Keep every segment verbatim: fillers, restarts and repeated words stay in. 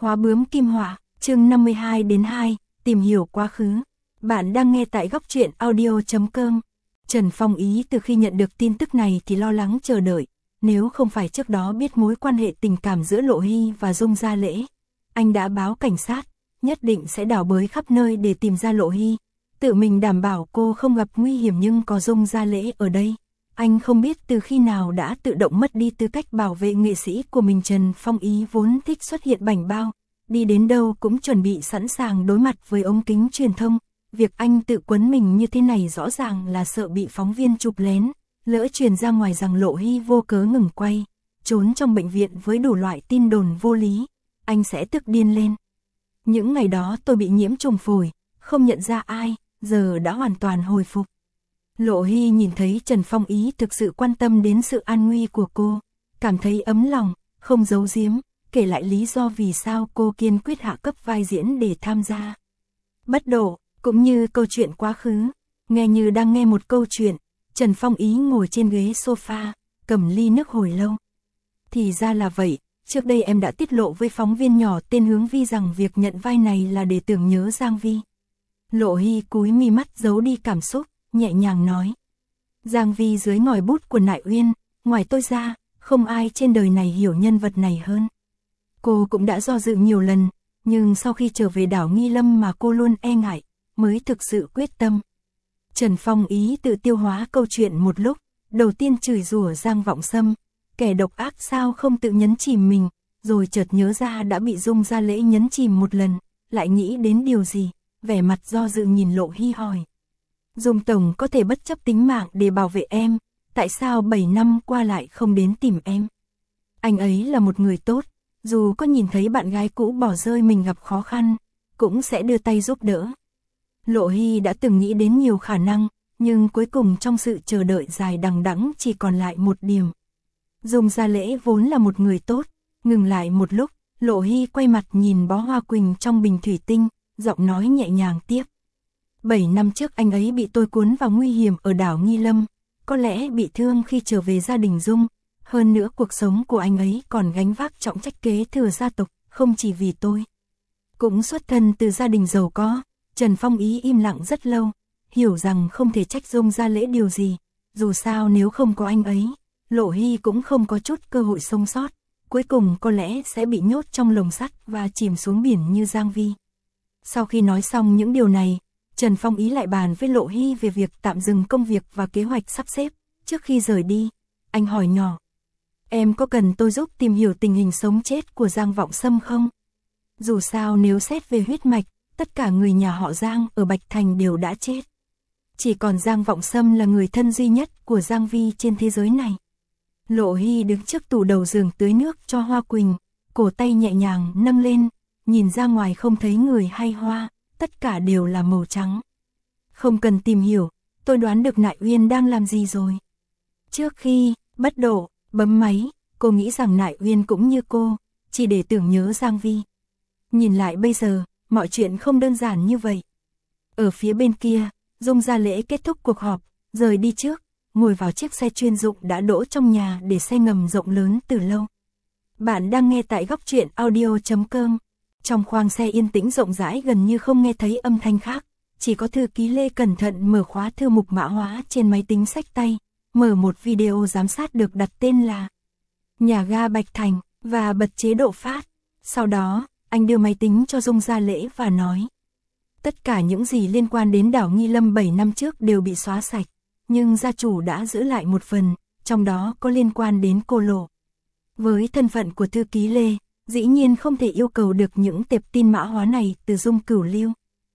Khóa bướm kim họa, chương năm mươi hai đến hai, tìm hiểu quá khứ. Bạn đang nghe tại góc truyện audio chấm com. Trần Phong Ý từ khi nhận được tin tức này thì lo lắng chờ đợi, nếu không phải trước đó biết mối quan hệ tình cảm giữa Lộ Hy và Dung Gia Lễ, anh đã báo cảnh sát, nhất định sẽ đào bới khắp nơi để tìm ra Lộ Hy, tự mình đảm bảo cô không gặp nguy hiểm, nhưng có Dung Gia Lễ ở đây. Anh không biết từ khi nào đã tự động mất đi tư cách bảo vệ nghệ sĩ của mình. Trần Phong Ý vốn thích xuất hiện bảnh bao, đi đến đâu cũng chuẩn bị sẵn sàng đối mặt với ống kính truyền thông. Việc anh tự quấn mình như thế này rõ ràng là sợ bị phóng viên chụp lén, lỡ truyền ra ngoài rằng Lộ Hy vô cớ ngừng quay, trốn trong bệnh viện với đủ loại tin đồn vô lý, anh sẽ tức điên lên. Những ngày đó tôi bị nhiễm trùng phổi, không nhận ra ai, giờ đã hoàn toàn hồi phục. Lộ Hy nhìn thấy Trần Phong Ý thực sự quan tâm đến sự an nguy của cô, cảm thấy ấm lòng, không giấu giếm, kể lại lý do vì sao cô kiên quyết hạ cấp vai diễn để tham gia Bất Độ, cũng như câu chuyện quá khứ. Nghe như đang nghe một câu chuyện, Trần Phong Ý ngồi trên ghế sofa, cầm ly nước hồi lâu. Thì ra là vậy, trước đây em đã tiết lộ với phóng viên nhỏ tên Hướng Vi rằng việc nhận vai này là để tưởng nhớ Giang Vi. Lộ Hy cúi mi mắt giấu đi cảm xúc, nhẹ nhàng nói. Giang Vi dưới ngòi bút của Nại Uyên, ngoài tôi ra, không ai trên đời này hiểu nhân vật này hơn. Cô cũng đã do dự nhiều lần, nhưng sau khi trở về đảo Nghi Lâm mà cô luôn e ngại, mới thực sự quyết tâm. Trần Phong Ý tự tiêu hóa câu chuyện một lúc, đầu tiên chửi rủa Giang Vọng Sâm, kẻ độc ác sao không tự nhấn chìm mình, rồi chợt nhớ ra đã bị Dung Gia Lễ nhấn chìm một lần, lại nghĩ đến điều gì, vẻ mặt do dự nhìn Lộ Hy hỏi. Dung Tổng có thể bất chấp tính mạng để bảo vệ em, tại sao bảy năm qua lại không đến tìm em? Anh ấy là một người tốt, dù có nhìn thấy bạn gái cũ bỏ rơi mình gặp khó khăn, cũng sẽ đưa tay giúp đỡ. Lộ Hy đã từng nghĩ đến nhiều khả năng, nhưng cuối cùng trong sự chờ đợi dài đằng đẵng chỉ còn lại một điểm. Dung Gia Lễ vốn là một người tốt. Ngừng lại một lúc, Lộ Hy quay mặt nhìn bó hoa quỳnh trong bình thủy tinh, giọng nói nhẹ nhàng tiếp. Bảy năm trước anh ấy bị tôi cuốn vào nguy hiểm ở đảo Nghi Lâm, có lẽ bị thương khi trở về gia đình Dung. Hơn nữa cuộc sống của anh ấy còn gánh vác trọng trách kế thừa gia tộc, không chỉ vì tôi. Cũng xuất thân từ gia đình giàu có. Trần Phong Ý im lặng rất lâu, hiểu rằng không thể trách Dung Gia Lễ điều gì. Dù sao nếu không có anh ấy, Lộ Hy cũng không có chút cơ hội sống sót. Cuối cùng có lẽ sẽ bị nhốt trong lồng sắt và chìm xuống biển như Giang Vi. Sau khi nói xong những điều này, Trần Phong Ý lại bàn với Lộ Hy về việc tạm dừng công việc và kế hoạch sắp xếp. Trước khi rời đi, anh hỏi nhỏ. Em có cần tôi giúp tìm hiểu tình hình sống chết của Giang Vọng Sâm không? Dù sao nếu xét về huyết mạch, tất cả người nhà họ Giang ở Bạch Thành đều đã chết. Chỉ còn Giang Vọng Sâm là người thân duy nhất của Giang Vi trên thế giới này. Lộ Hy đứng trước tủ đầu giường tưới nước cho hoa quỳnh, cổ tay nhẹ nhàng nâng lên, nhìn ra ngoài không thấy người hay hoa, tất cả đều là màu trắng. Không cần tìm hiểu, tôi đoán được Nại Uyên đang làm gì rồi. Trước khi Bất Độ bấm máy, cô nghĩ rằng Nại Uyên cũng như cô, chỉ để tưởng nhớ Giang Vi. Nhìn lại bây giờ, mọi chuyện không đơn giản như vậy. Ở phía bên kia, Dung Gia Lễ kết thúc cuộc họp, rời đi trước, ngồi vào chiếc xe chuyên dụng đã đỗ trong nhà để xe ngầm rộng lớn từ lâu. Bạn đang nghe tại góc truyện audio chấm com. Trong khoang xe yên tĩnh rộng rãi gần như không nghe thấy âm thanh khác, chỉ có thư ký Lê cẩn thận mở khóa thư mục mã hóa trên máy tính xách tay, mở một video giám sát được đặt tên là Nhà ga Bạch Thành và bật chế độ phát. Sau đó, anh đưa máy tính cho Dung Gia Lễ và nói. Tất cả những gì liên quan đến đảo Nghi Lâm bảy năm trước đều bị xóa sạch, nhưng gia chủ đã giữ lại một phần, trong đó có liên quan đến cô Lộ. Với thân phận của thư ký Lê, dĩ nhiên không thể yêu cầu được những tệp tin mã hóa này từ Dung Cửu Lưu.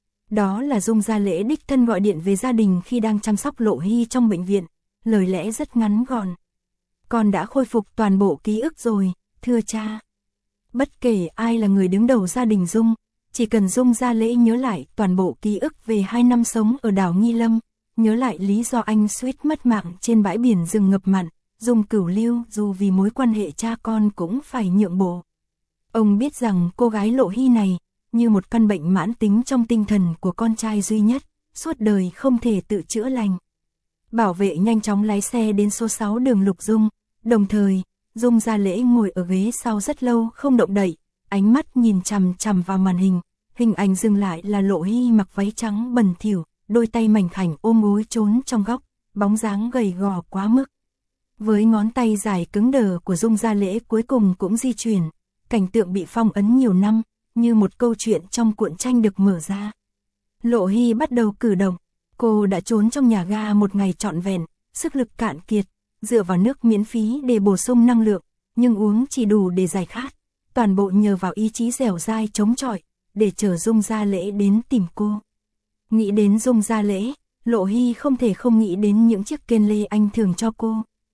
Đó là Dung Gia Lễ đích thân gọi điện về gia đình khi đang chăm sóc Lộ Hy trong bệnh viện, lời lẽ rất ngắn gọn. Con đã khôi phục toàn bộ ký ức rồi, thưa cha. Bất kể ai là người đứng đầu gia đình Dung, chỉ cần Dung Gia Lễ nhớ lại toàn bộ ký ức về hai năm sống ở đảo Nghi Lâm, nhớ lại lý do anh suýt mất mạng trên bãi biển rừng ngập mặn, Dung Cửu Lưu dù vì mối quan hệ cha con cũng phải nhượng bộ. Ông biết rằng cô gái Lộ Hy này, như một căn bệnh mãn tính trong tinh thần của con trai duy nhất, suốt đời không thể tự chữa lành. Bảo vệ nhanh chóng lái xe đến số sáu đường Lục Dung, đồng thời, Dung Gia Lễ ngồi ở ghế sau rất lâu không động đậy, ánh mắt nhìn chằm chằm vào màn hình, hình ảnh dừng lại là Lộ Hy mặc váy trắng bẩn thỉu, đôi tay mảnh khảnh ôm gối trốn trong góc, bóng dáng gầy gò quá mức. Với ngón tay dài cứng đờ của Dung Gia Lễ cuối cùng cũng di chuyển, cảnh tượng bị phong ấn nhiều năm, như một câu chuyện trong cuộn tranh được mở ra. Lộ Hy bắt đầu cử động, cô đã trốn trong nhà ga một ngày trọn vẹn, sức lực cạn kiệt, dựa vào nước miễn phí để bổ sung năng lượng, nhưng uống chỉ đủ để giải khát, toàn bộ nhờ vào ý chí dẻo dai chống chọi, để chờ Dung Gia Lễ đến tìm cô. Nghĩ đến Dung Gia Lễ, Lộ Hy không thể không nghĩ đến những chiếc kên lê anh thường cho cô.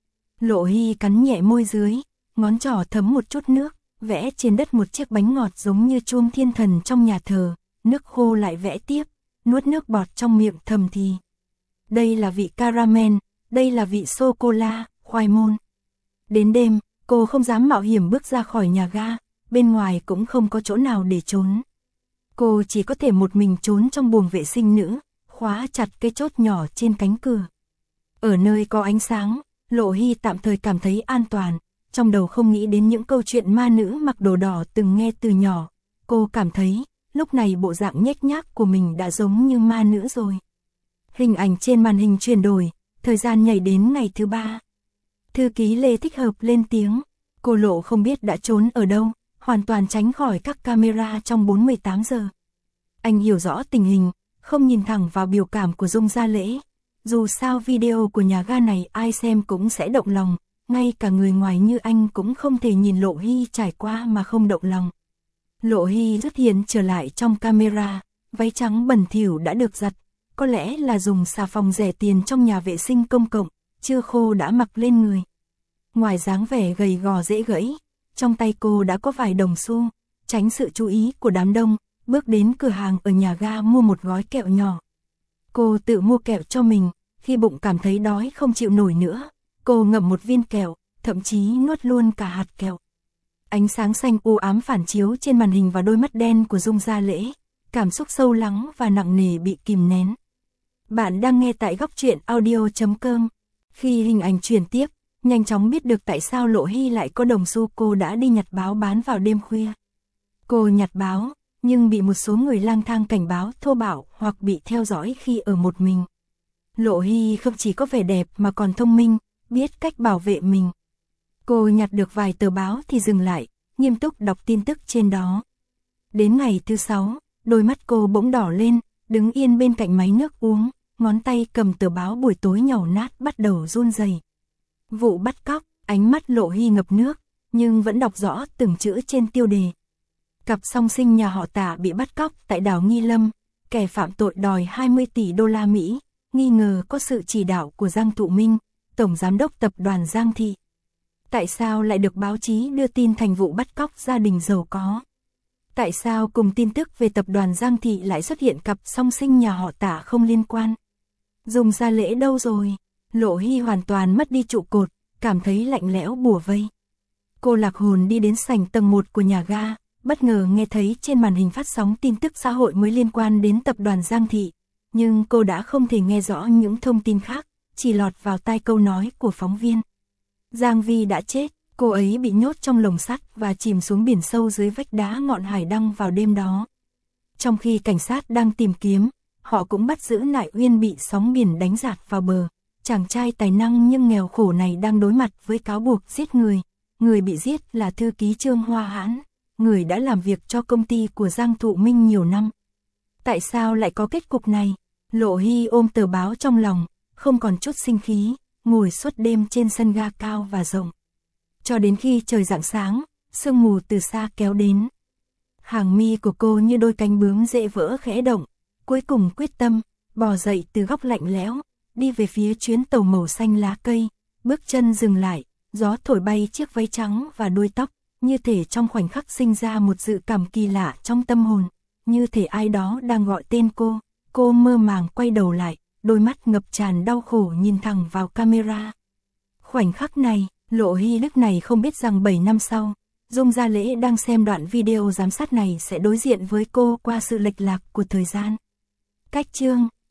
Lộ Hy cắn nhẹ môi dưới, ngón trỏ thấm một chút nước, vẽ trên đất một chiếc bánh ngọt giống như chuông thiên thần trong nhà thờ, nước khô lại vẽ tiếp, nuốt nước bọt trong miệng thầm thì. Đây là vị caramel, đây là vị sô-cô-la, khoai môn. Đến đêm, cô không dám mạo hiểm bước ra khỏi nhà ga, bên ngoài cũng không có chỗ nào để trốn. Cô chỉ có thể một mình trốn trong buồng vệ sinh nữ, khóa chặt cái chốt nhỏ trên cánh cửa. Ở nơi có ánh sáng, Lộ Hy tạm thời cảm thấy an toàn, trong đầu không nghĩ đến những câu chuyện ma nữ mặc đồ đỏ từng nghe từ nhỏ. Cô cảm thấy, lúc này bộ dạng nhếch nhác của mình đã giống như ma nữ rồi. Hình ảnh trên màn hình chuyển đổi, thời gian nhảy đến ngày thứ ba. Thư ký Lê Thích Hợp lên tiếng, cô Lộ không biết đã trốn ở đâu, hoàn toàn tránh khỏi các camera trong bốn mươi tám giờ. Anh hiểu rõ tình hình, không nhìn thẳng vào biểu cảm của Dung Gia Lễ. Dù sao video của nhà ga này ai xem cũng sẽ động lòng, ngay cả người ngoài như anh cũng không thể nhìn Lộ Hy trải qua mà không động lòng. Lộ Hy xuất hiện trở lại trong camera, váy trắng bẩn thỉu đã được giặt, có lẽ là dùng xà phòng rẻ tiền trong nhà vệ sinh công cộng, chưa khô đã mặc lên người. Ngoài dáng vẻ gầy gò dễ gãy, trong tay cô đã có vài đồng xu, tránh sự chú ý của đám đông, bước đến cửa hàng ở nhà ga mua một gói kẹo nhỏ. Cô tự mua kẹo cho mình, khi bụng cảm thấy đói không chịu nổi nữa, cô ngậm một viên kẹo, thậm chí nuốt luôn cả hạt kẹo. Ánh sáng xanh u ám phản chiếu trên màn hình và đôi mắt đen của Dung Gia Lễ, cảm xúc sâu lắng và nặng nề bị kìm nén. Bạn đang nghe tại góc truyện audio chấm com. Khi hình ảnh chuyển tiếp, nhanh chóng biết được tại sao Lộ Hy lại có đồng xu. Cô đã đi nhặt báo bán vào đêm khuya. Cô nhặt báo, nhưng bị một số người lang thang cảnh báo thô bạo hoặc bị theo dõi khi ở một mình. Lộ Hy không chỉ có vẻ đẹp mà còn thông minh, biết cách bảo vệ mình. Cô nhặt được vài tờ báo thì dừng lại, nghiêm túc đọc tin tức trên đó. Đến ngày thứ sáu, đôi mắt cô bỗng đỏ lên, đứng yên bên cạnh máy nước uống, ngón tay cầm tờ báo buổi tối nhàu nát bắt đầu run rẩy. Vụ bắt cóc, ánh mắt Lộ Hy ngập nước, nhưng vẫn đọc rõ từng chữ trên tiêu đề. Cặp song sinh nhà họ Tạ bị bắt cóc tại đảo Nghi Lâm, kẻ phạm tội đòi hai mươi tỷ đô la Mỹ, nghi ngờ có sự chỉ đạo của Giang Thụ Minh, tổng giám đốc tập đoàn Giang Thị. Tại sao lại được báo chí đưa tin thành vụ bắt cóc gia đình giàu có? Tại sao cùng tin tức về tập đoàn Giang Thị lại xuất hiện cặp song sinh nhà họ Tạ không liên quan? Dung Gia Lễ đâu rồi? Lộ Hy hoàn toàn mất đi trụ cột, cảm thấy lạnh lẽo bủa vây. Cô lạc hồn đi đến sảnh tầng một của nhà ga, bất ngờ nghe thấy trên màn hình phát sóng tin tức xã hội mới liên quan đến tập đoàn Giang Thị. Nhưng cô đã không thể nghe rõ những thông tin khác, chỉ lọt vào tai câu nói của phóng viên. Giang Vi đã chết, cô ấy bị nhốt trong lồng sắt và chìm xuống biển sâu dưới vách đá ngọn hải đăng vào đêm đó. Trong khi cảnh sát đang tìm kiếm, họ cũng bắt giữ Nại Uyên bị sóng biển đánh dạt vào bờ. Chàng trai tài năng nhưng nghèo khổ này đang đối mặt với cáo buộc giết người. Người bị giết là thư ký Trương Hoa Hãn, người đã làm việc cho công ty của Giang Thụ Minh nhiều năm. Tại sao lại có kết cục này? Lộ Hy ôm tờ báo trong lòng, không còn chút sinh khí, ngồi suốt đêm trên sân ga cao và rộng. Cho đến khi trời rạng sáng, sương mù từ xa kéo đến. Hàng mi của cô như đôi cánh bướm dễ vỡ khẽ động, cuối cùng quyết tâm, bò dậy từ góc lạnh lẽo, đi về phía chuyến tàu màu xanh lá cây, bước chân dừng lại, gió thổi bay chiếc váy trắng và đuôi tóc, như thể trong khoảnh khắc sinh ra một dự cảm kỳ lạ trong tâm hồn, như thể ai đó đang gọi tên cô. Cô mơ màng quay đầu lại, đôi mắt ngập tràn đau khổ nhìn thẳng vào camera. Khoảnh khắc này, Lộ Hy lúc này không biết rằng bảy năm sau, Dung Gia Lễ đang xem đoạn video giám sát này sẽ đối diện với cô qua sự lệch lạc của thời gian. Cách chương